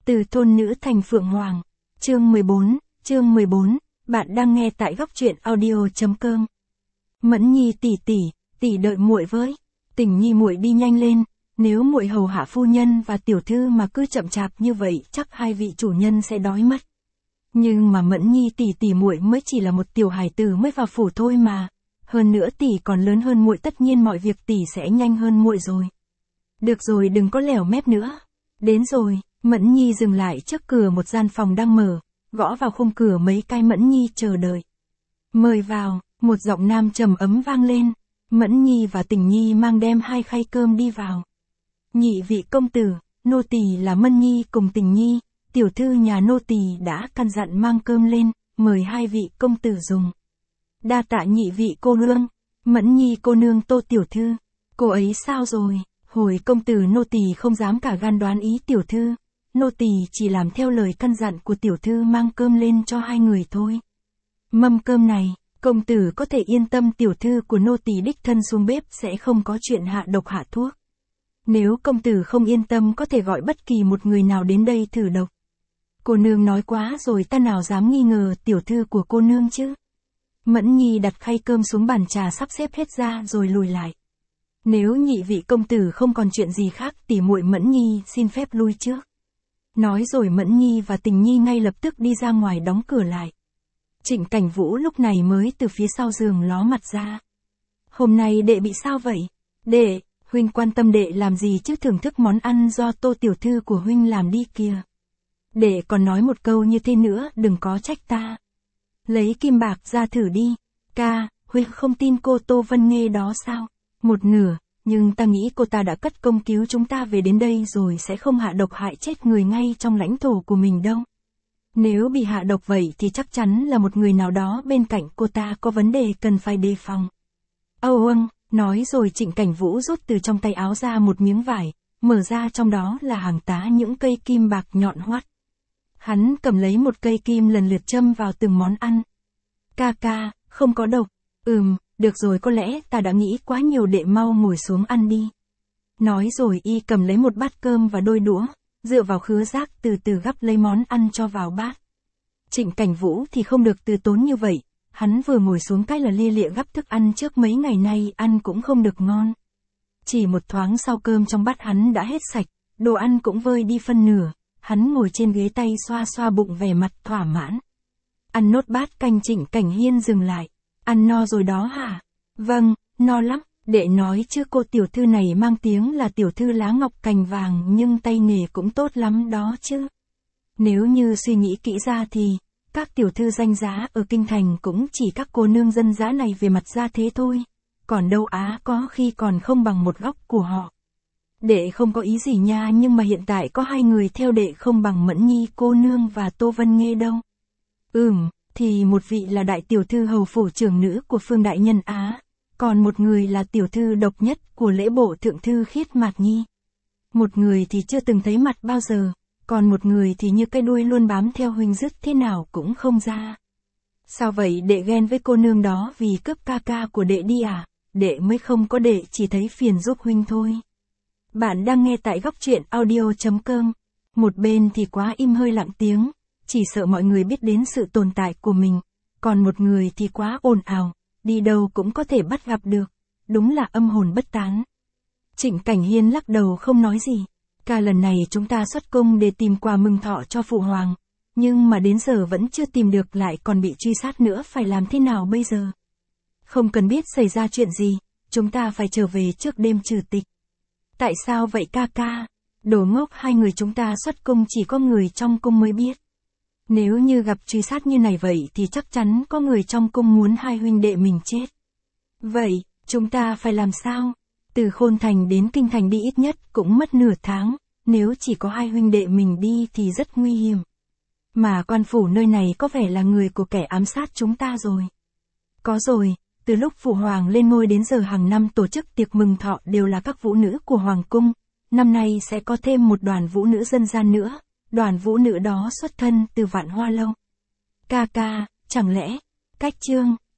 Từ thôn nữ thành phượng hoàng. Chương 14, bạn đang nghe tại góc truyện audio.com. Mẫn Nhi tỷ đợi muội với. Tình Nhi muội đi nhanh lên, nếu muội hầu hạ phu nhân và tiểu thư mà cứ chậm chạp như vậy, chắc hai vị chủ nhân sẽ đói mất. Nhưng mà Mẫn Nhi tỷ muội mới chỉ là một tiểu hài tử mới vào phủ thôi mà. Hơn nữa tỷ còn lớn hơn muội, tất nhiên mọi việc tỷ sẽ nhanh hơn muội rồi. Được rồi, đừng có lèo mép nữa. Đến rồi. Mẫn Nhi dừng lại trước cửa một gian phòng đang mở, gõ vào khung cửa mấy cái. Mẫn Nhi chờ đợi. Mời vào, một giọng nam trầm ấm vang lên. Mẫn Nhi và Tình Nhi mang đem hai khay cơm đi vào. Nhị vị công tử, nô tỳ là Mẫn Nhi cùng Tình Nhi, tiểu thư nhà nô tỳ đã căn dặn mang cơm lên, mời hai vị công tử dùng. Đa tạ nhị vị cô nương. Mẫn Nhi cô nương. Tô tiểu thư, cô ấy sao rồi? Hồi công tử nô tỳ không dám cả gan đoán ý tiểu thư. Nô tỳ chỉ làm theo lời căn dặn của tiểu thư mang cơm lên cho hai người thôi. Mâm cơm này, công tử có thể yên tâm, tiểu thư của nô tỳ đích thân xuống bếp sẽ không có chuyện hạ độc hạ thuốc. Nếu công tử không yên tâm có thể gọi bất kỳ một người nào đến đây thử độc. Cô nương nói quá rồi, ta nào dám nghi ngờ tiểu thư của cô nương chứ. Mẫn Nhi đặt khay cơm xuống bàn trà, sắp xếp hết ra rồi lùi lại. Nếu nhị vị công tử không còn chuyện gì khác, tỉ muội Mẫn Nhi xin phép lui trước. Nói rồi Mẫn Nhi và Tình Nhi ngay lập tức đi ra ngoài đóng cửa lại. Trịnh Cảnh Vũ lúc này mới từ phía sau giường ló mặt ra. Hôm nay đệ bị sao vậy? Đệ, huynh quan tâm đệ làm gì chứ, thưởng thức món ăn do Tô tiểu thư của huynh làm đi kìa. Đệ còn nói một câu như thế nữa, đừng có trách ta. Lấy kim bạc ra thử đi. Ca, huynh không tin cô Tô Vân Nghê đó sao? Một nửa. Nhưng ta nghĩ cô ta đã cất công cứu chúng ta về đến đây rồi, sẽ không hạ độc hại chết người ngay trong lãnh thổ của mình đâu. Nếu bị hạ độc vậy thì chắc chắn là một người nào đó bên cạnh cô ta có vấn đề cần phải đề phòng. Nói rồi Trịnh Cảnh Vũ rút từ trong tay áo ra một miếng vải, mở ra trong đó là hàng tá những cây kim bạc nhọn hoắt. Hắn cầm lấy một cây kim lần lượt châm vào từng món ăn. Ca, không có độc. Được rồi, có lẽ ta đã nghĩ quá nhiều, đệ mau ngồi xuống ăn đi. Nói rồi y cầm lấy một bát cơm và đôi đũa, dựa vào khứa giác từ từ gắp lấy món ăn cho vào bát. Trịnh Cảnh Vũ thì không được từ tốn như vậy, hắn vừa ngồi xuống cái là lia lịa gắp thức ăn, trước mấy ngày nay ăn cũng không được ngon. Chỉ một thoáng sau cơm trong bát hắn đã hết sạch, đồ ăn cũng vơi đi phân nửa, hắn ngồi trên ghế tay xoa xoa bụng vẻ mặt thỏa mãn. Ăn nốt bát canh. Trịnh Cảnh Hiên dừng lại. Ăn no rồi đó hả? Vâng, no lắm. Đệ nói chứ, cô tiểu thư này mang tiếng là tiểu thư lá ngọc cành vàng, nhưng tay nghề cũng tốt lắm đó chứ. Nếu như suy nghĩ kỹ ra thì, các tiểu thư danh giá ở kinh thành cũng chỉ các cô nương dân dã này về mặt ra thế thôi. Còn đâu có khi còn không bằng một góc của họ. Đệ không có ý gì nha, nhưng mà hiện tại có hai người theo đệ không bằng Mẫn Nhi cô nương và Tô Vân Nghê đâu. Thì một vị là đại tiểu thư hầu phủ trưởng nữ của Phương Đại Nhân Á, còn một người là tiểu thư độc nhất của lễ bộ thượng thư Khiết Mạt Nhi. Một người thì chưa từng thấy mặt bao giờ, còn một người thì như cái đuôi luôn bám theo huynh dứt thế nào cũng không ra. Sao vậy, đệ ghen với cô nương đó vì cướp ca của đệ đi à? Đệ mới không có, đệ chỉ thấy phiền giúp huynh thôi. Bạn đang nghe tại góc truyện audio.com. Một bên thì quá im hơi lặng tiếng, chỉ sợ mọi người biết đến sự tồn tại của mình, còn một người thì quá ồn ào, đi đâu cũng có thể bắt gặp được, đúng là âm hồn bất tán. Trịnh Cảnh Hiên lắc đầu không nói gì. Cả lần này chúng ta xuất cung để tìm quà mừng thọ cho phụ hoàng, nhưng mà đến giờ vẫn chưa tìm được, lại còn bị truy sát nữa, phải làm thế nào bây giờ? Không cần biết xảy ra chuyện gì, chúng ta phải trở về trước đêm trừ tịch. Tại sao vậy ca? Đồ ngốc, hai người chúng ta xuất cung chỉ có người trong cung mới biết. Nếu như gặp truy sát như này vậy thì chắc chắn có người trong cung muốn hai huynh đệ mình chết. Vậy, chúng ta phải làm sao? Từ Khôn Thành đến Kinh Thành đi ít nhất cũng mất nửa tháng, nếu chỉ có hai huynh đệ mình đi thì rất nguy hiểm. Mà quan phủ nơi này có vẻ là người của kẻ ám sát chúng ta rồi. Có rồi, từ lúc phụ hoàng lên ngôi đến giờ hàng năm tổ chức tiệc mừng thọ đều là các vũ nữ của hoàng cung, năm nay sẽ có thêm một đoàn vũ nữ dân gian nữa. Đoàn vũ nữ đó xuất thân từ Vạn Hoa Lâu. Ca, chẳng lẽ, Cách Chương,